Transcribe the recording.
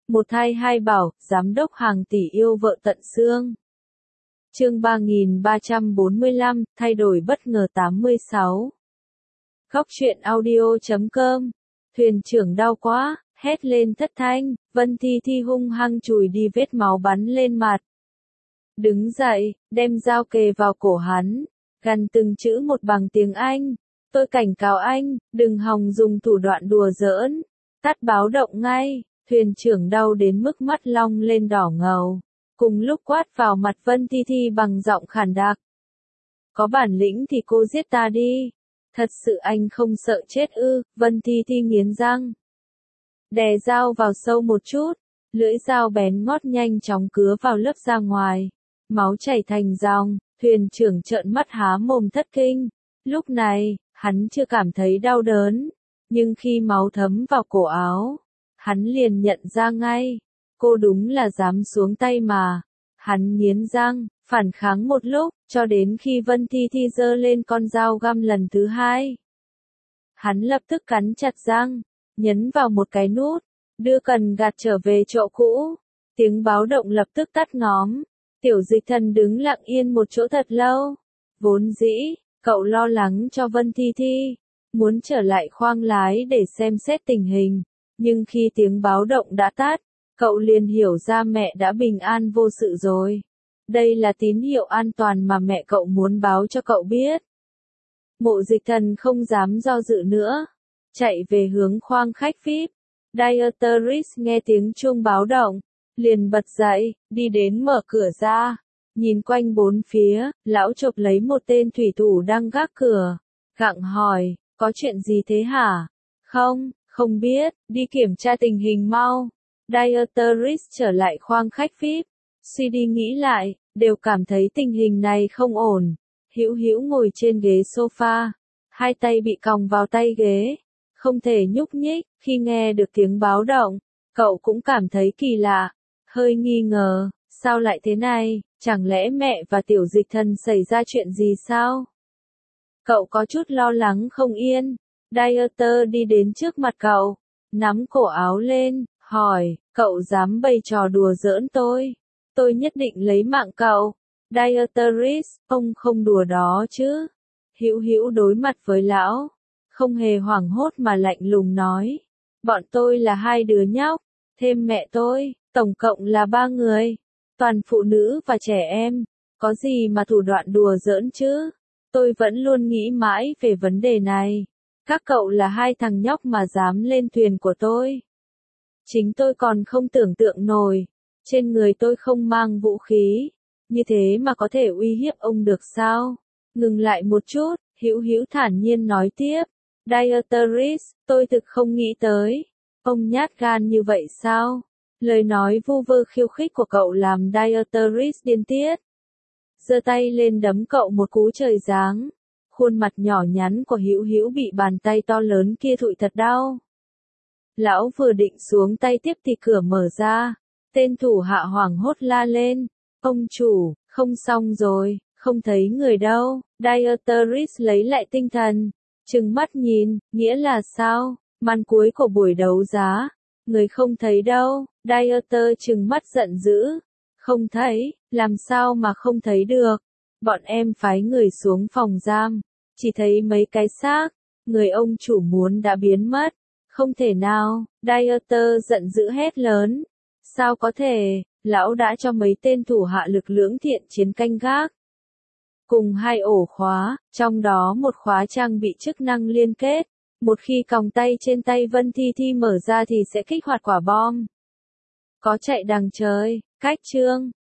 Một thai hai bảo, giám đốc hàng tỷ yêu vợ tận xương. Chương 3345, thay đổi bất ngờ 86. Góc truyện audio.com. Thuyền trưởng đau quá, hét lên thất thanh, Vân Thi Thi hung hăng chùi đi vết máu bắn lên mặt. Đứng dậy, đem dao kề vào cổ hắn, gằn từng chữ một bằng tiếng Anh. Tôi cảnh cáo anh, đừng hòng dùng thủ đoạn đùa giỡn. Tắt báo động ngay. Thuyền trưởng đau đến mức mắt long lên đỏ ngầu. Cùng lúc quát vào mặt Vân Thi Thi bằng giọng khàn đặc. Có bản lĩnh thì cô giết ta đi. Thật sự anh không sợ chết ư? Vân Thi Thi nghiến răng. Đè dao vào sâu một chút. Lưỡi dao bén ngót nhanh chóng cứa vào lớp da ngoài. Máu chảy thành dòng. Thuyền trưởng trợn mắt há mồm thất kinh. Lúc này, hắn chưa cảm thấy đau đớn. Nhưng khi máu thấm vào cổ áo, hắn liền nhận ra ngay. Cô đúng là dám xuống tay mà. Hắn nghiến răng, phản kháng một lúc, cho đến khi Vân Thi Thi giơ lên con dao găm lần thứ hai. Hắn lập tức cắn chặt răng, nhấn vào một cái nút, đưa cần gạt trở về chỗ cũ. Tiếng báo động lập tức tắt ngóm. Tiểu Dịch Thần đứng lặng yên một chỗ thật lâu. Vốn dĩ, cậu lo lắng cho Vân Thi Thi, muốn trở lại khoang lái để xem xét tình hình. Nhưng khi tiếng báo động đã tắt, cậu liền hiểu ra mẹ đã bình an vô sự rồi. Đây là tín hiệu an toàn mà mẹ cậu muốn báo cho cậu biết. Mộ Dịch Thần không dám do dự nữa, chạy về hướng khoang khách VIP. Dietrich nghe tiếng chuông báo động, liền bật dậy, đi đến mở cửa ra, nhìn quanh bốn phía, lão chộp lấy một tên thủy thủ đang gác cửa, gặng hỏi, có chuyện gì thế hả? Không biết, đi kiểm tra tình hình mau. Dietrich trở lại khoang khách VIP, suy đi nghĩ lại, đều cảm thấy tình hình này không ổn. Hữu Hữu ngồi trên ghế sofa, hai tay bị còng vào tay ghế, không thể nhúc nhích. Khi nghe được tiếng báo động, cậu cũng cảm thấy kỳ lạ, hơi nghi ngờ, sao lại thế này, chẳng lẽ mẹ và Tiểu Dịch Thần xảy ra chuyện gì sao? Cậu có chút lo lắng không yên. Dieter đi đến trước mặt cậu, nắm cổ áo lên, hỏi, cậu dám bày trò đùa giỡn tôi nhất định lấy mạng cậu. Dietrich, ông không đùa đó chứ? Hữu Hữu đối mặt với lão, không hề hoảng hốt mà lạnh lùng nói, bọn tôi là hai đứa nhóc, thêm mẹ tôi, tổng cộng là 3 người, toàn phụ nữ và trẻ em, có gì mà thủ đoạn đùa giỡn chứ? Tôi vẫn luôn nghĩ mãi về vấn đề này. Các cậu là hai thằng nhóc mà dám lên thuyền của tôi. Chính tôi còn không tưởng tượng nổi, trên người tôi không mang vũ khí, như thế mà có thể uy hiếp ông được sao? Ngừng lại một chút, Hữu Hữu thản nhiên nói tiếp, Dietrich, tôi thực không nghĩ tới, ông nhát gan như vậy sao? Lời nói vu vơ khiêu khích của cậu làm Dietrich điên tiết. Giơ tay lên đấm cậu một cú trời giáng. Khuôn mặt nhỏ nhắn của Hữu Hữu bị bàn tay to lớn kia thụi thật đau. Lão vừa định xuống tay tiếp thì cửa mở ra. Tên thủ hạ hoảng hốt la lên. Ông chủ, không xong rồi, không thấy người đâu. Dietrich lấy lại tinh thần, trừng mắt nhìn, nghĩa là sao? Màn cuối của buổi đấu giá, người không thấy đâu. Dieter trừng mắt giận dữ. Không thấy, làm sao mà không thấy được? Bọn em phái người xuống phòng giam, chỉ thấy mấy cái xác, người ông chủ muốn đã biến mất. Không thể nào, Dieter giận dữ hét lớn. Sao có thể, lão đã cho mấy tên thủ hạ lực lưỡng thiện chiến canh gác. Cùng 2 ổ khóa, trong đó một khóa trang bị chức năng liên kết. Một khi còng tay trên tay Vân Thi Thi mở ra thì sẽ kích hoạt quả bom. Có chạy đằng trời, cách chương.